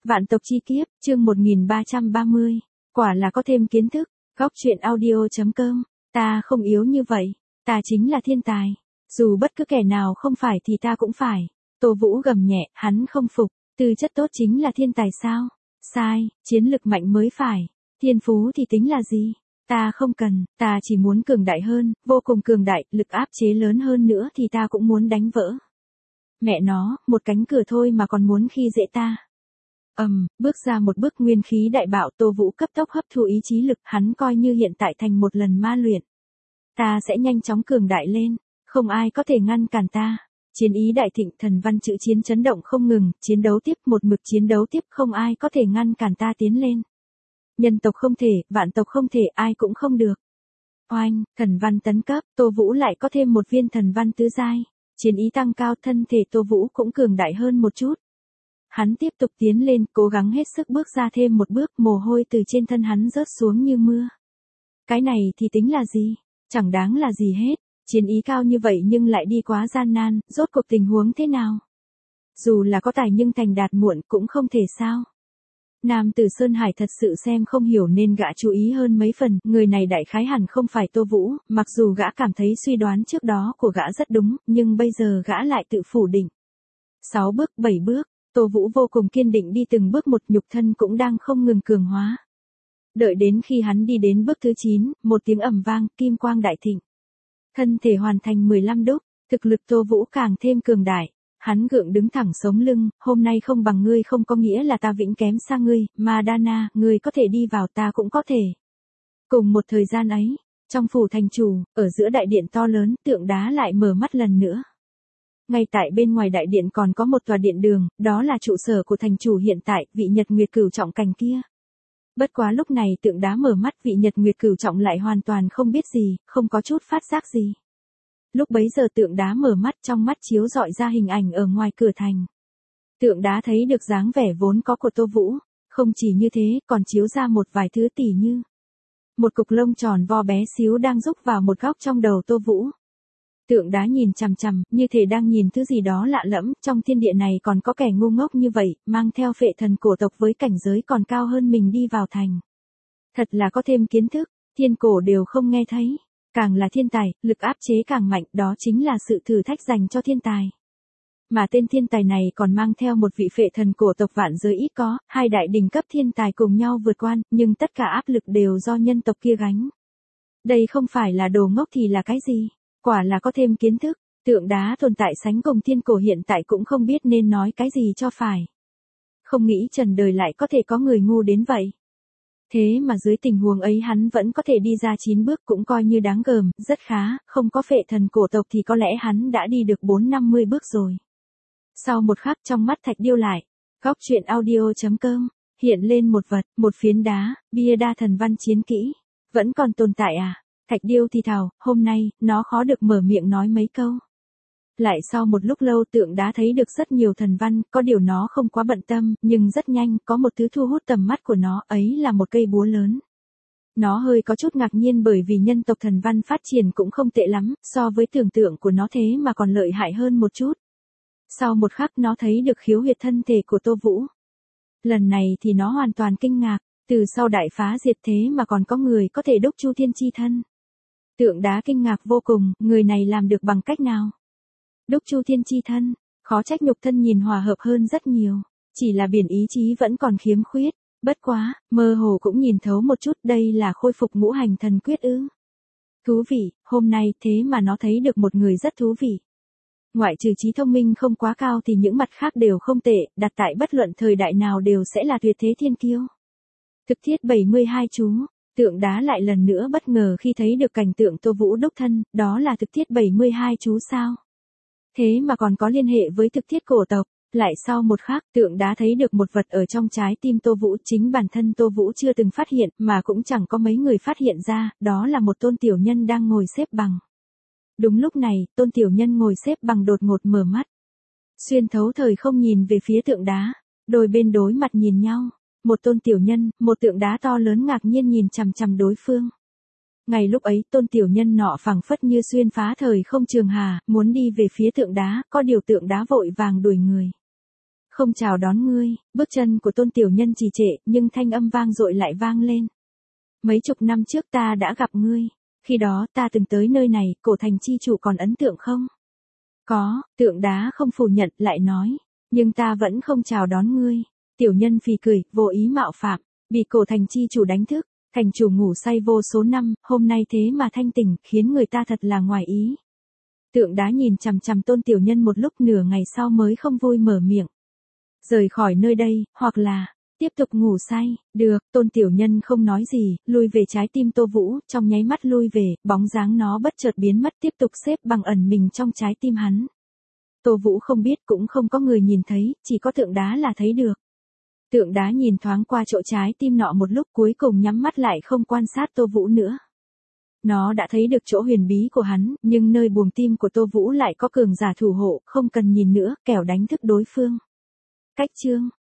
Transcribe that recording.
Vạn tộc chi kiếp, chương 1330. Quả là có thêm kiến thức. Góc truyện audio.com. Ta không yếu như vậy. Ta chính là thiên tài. Dù bất cứ kẻ nào không phải thì ta cũng phải. Tô Vũ gầm nhẹ, hắn không phục. Tư chất tốt chính là thiên tài sao? Sai, chiến lực mạnh mới phải. Thiên phú thì tính là gì? Ta không cần, ta chỉ muốn cường đại hơn, vô cùng cường đại, lực áp chế lớn hơn nữa thì ta cũng muốn đánh vỡ. Mẹ nó, một cánh cửa thôi mà còn muốn khi dễ ta. Bước ra một bước nguyên khí đại bạo, Tô Vũ cấp tốc hấp thu ý chí lực, hắn coi như hiện tại thành một lần ma luyện. Ta sẽ nhanh chóng cường đại lên, không ai có thể ngăn cản ta. Chiến ý đại thịnh, thần văn chữ chiến chấn động không ngừng, chiến đấu tiếp, một mực chiến đấu tiếp, không ai có thể ngăn cản ta tiến lên. Nhân tộc không thể, vạn tộc không thể, ai cũng không được. Oanh, thần văn tấn cấp, Tô Vũ lại có thêm một viên thần văn tứ giai. Chiến ý tăng cao, thân thể Tô Vũ cũng cường đại hơn một chút. Hắn tiếp tục tiến lên, cố gắng hết sức bước ra thêm một bước, mồ hôi từ trên thân hắn rớt xuống như mưa. Cái này thì tính là gì? Chẳng đáng là gì hết. Chiến ý cao như vậy nhưng lại đi quá gian nan, rốt cuộc tình huống thế nào? Dù là có tài nhưng thành đạt muộn cũng không thể sao. Nam tử Sơn Hải thật sự xem không hiểu nên gã chú ý hơn mấy phần, người này đại khái hẳn không phải Tô Vũ, mặc dù gã cảm thấy suy đoán trước đó của gã rất đúng, nhưng bây giờ gã lại tự phủ định. 6 bước, 7 bước, Tô Vũ vô cùng kiên định đi từng bước một, nhục thân cũng đang không ngừng cường hóa. Đợi đến khi hắn đi đến bước thứ 9, một tiếng ầm vang, kim quang đại thịnh. Thân thể hoàn thành 15 đúc, thực lực Tô Vũ càng thêm cường đại. Hắn gượng đứng thẳng sống lưng, hôm nay không bằng ngươi không có nghĩa là ta vĩnh kém xa ngươi, mà Đana, ngươi có thể đi vào ta cũng có thể. Cùng một thời gian ấy, trong phủ thành chủ, ở giữa đại điện to lớn, tượng đá lại mở mắt lần nữa. Ngay tại bên ngoài đại điện còn có một tòa điện đường, đó là trụ sở của thành chủ hiện tại, vị Nhật Nguyệt Cửu Trọng cành kia. Bất quá lúc này tượng đá mở mắt, vị Nhật Nguyệt Cửu Trọng lại hoàn toàn không biết gì, không có chút phát giác gì. Lúc bấy giờ tượng đá mở mắt, trong mắt chiếu rọi ra hình ảnh ở ngoài cửa thành. Tượng đá thấy được dáng vẻ vốn có của Tô Vũ, không chỉ như thế, còn chiếu ra một vài thứ tỉ như một cục lông tròn vo bé xíu đang rúc vào một góc trong đầu Tô Vũ. Tượng đá nhìn chằm chằm, như thể đang nhìn thứ gì đó lạ lẫm, trong thiên địa này còn có kẻ ngu ngốc như vậy, mang theo phệ thần cổ tộc với cảnh giới còn cao hơn mình đi vào thành. Thật là có thêm kiến thức, thiên cổ đều không nghe thấy. Càng là thiên tài, lực áp chế càng mạnh, đó chính là sự thử thách dành cho thiên tài. Mà tên thiên tài này còn mang theo một vị phệ thần cổ tộc vạn giới ít có, hai đại đỉnh cấp thiên tài cùng nhau vượt qua, nhưng tất cả áp lực đều do nhân tộc kia gánh. Đây không phải là đồ ngốc thì là cái gì? Quả là có thêm kiến thức, tượng đá tồn tại sánh cùng thiên cổ hiện tại cũng không biết nên nói cái gì cho phải. Không nghĩ trần đời lại có thể có người ngu đến vậy. Thế mà dưới tình huống ấy hắn vẫn có thể đi ra 9 bước cũng coi như đáng gờm, rất khá, không có phệ thần cổ tộc thì có lẽ hắn đã đi được 4-50 bước rồi. Sau một khắc trong mắt Thạch Điêu lại, góc truyện audio.com, hiện lên một vật, một phiến đá, bia đa thần văn chiến kỹ. Vẫn còn tồn tại à? Thạch Điêu thì thào, hôm nay, nó khó được mở miệng nói mấy câu. Lại sau một lúc lâu tượng đá thấy được rất nhiều thần văn, có điều nó không quá bận tâm, nhưng rất nhanh, có một thứ thu hút tầm mắt của nó, ấy là một cây búa lớn. Nó hơi có chút ngạc nhiên bởi vì nhân tộc thần văn phát triển cũng không tệ lắm, so với tưởng tượng của nó thế mà còn lợi hại hơn một chút. Sau một khắc nó thấy được khiếu huyệt thân thể của Tô Vũ. Lần này thì nó hoàn toàn kinh ngạc, từ sau đại phá diệt thế mà còn có người có thể đúc Chu Thiên chi thân. Tượng đá kinh ngạc vô cùng, người này làm được bằng cách nào? Đúc Chu Thiên chi thân, khó trách nhục thân nhìn hòa hợp hơn rất nhiều, chỉ là biển ý chí vẫn còn khiếm khuyết, bất quá, mơ hồ cũng nhìn thấu một chút đây là khôi phục ngũ hành thần quyết ư. Thú vị, hôm nay thế mà nó thấy được một người rất thú vị. Ngoại trừ trí thông minh không quá cao thì những mặt khác đều không tệ, đặt tại bất luận thời đại nào đều sẽ là tuyệt thế thiên kiêu. Thực thiết 72 chú. Tượng đá lại lần nữa bất ngờ khi thấy được cảnh tượng Tô Vũ đúc thân, đó là thực thiết 72 chú sao? Thế mà còn có liên hệ với thực thiết cổ tộc, lại sau một khắc tượng đá thấy được một vật ở trong trái tim Tô Vũ, chính bản thân Tô Vũ chưa từng phát hiện, mà cũng chẳng có mấy người phát hiện ra, đó là một tôn tiểu nhân đang ngồi xếp bằng. Đúng lúc này, tôn tiểu nhân ngồi xếp bằng đột ngột mở mắt. Xuyên thấu thời không nhìn về phía tượng đá, đôi bên đối mặt nhìn nhau. Một tôn tiểu nhân, một tượng đá to lớn ngạc nhiên nhìn chằm chằm đối phương. Ngay lúc ấy, tôn tiểu nhân nọ phảng phất như xuyên phá thời không trường hà, muốn đi về phía tượng đá, có điều tượng đá vội vàng đuổi người. Không chào đón ngươi, bước chân của Tôn Tiểu Nhân trì trệ, nhưng thanh âm vang dội lại vang lên. Mấy chục năm trước ta đã gặp ngươi, khi đó ta từng tới nơi này, cổ thành chi chủ còn ấn tượng không? Có, Tượng Đá không phủ nhận, lại nói, nhưng ta vẫn không chào đón ngươi. Tiểu Nhân phì cười, vô ý mạo phạm, bị cổ thành chi chủ đánh thức, thành chủ ngủ say vô số năm, hôm nay thế mà thanh tỉnh, khiến người ta thật là ngoài ý. Tượng Đá nhìn chằm chằm Tôn Tiểu Nhân một lúc, nửa ngày sau mới không vui mở miệng. Rời khỏi nơi đây, hoặc là tiếp tục ngủ say. Được, Tôn Tiểu Nhân không nói gì, lui về trái tim Tô Vũ, trong nháy mắt lui về, bóng dáng nó bất chợt biến mất, tiếp tục xếp bằng ẩn mình trong trái tim hắn. Tô Vũ không biết, cũng không có người nhìn thấy, chỉ có Tượng Đá là thấy được. Tượng Đá nhìn thoáng qua chỗ trái tim nọ một lúc, cuối cùng nhắm mắt lại không quan sát Tô Vũ nữa. Nó đã thấy được chỗ huyền bí của hắn, nhưng nơi buồng tim của Tô Vũ lại có cường giả thủ hộ, không cần nhìn nữa, kẻo đánh thức đối phương. Cách chương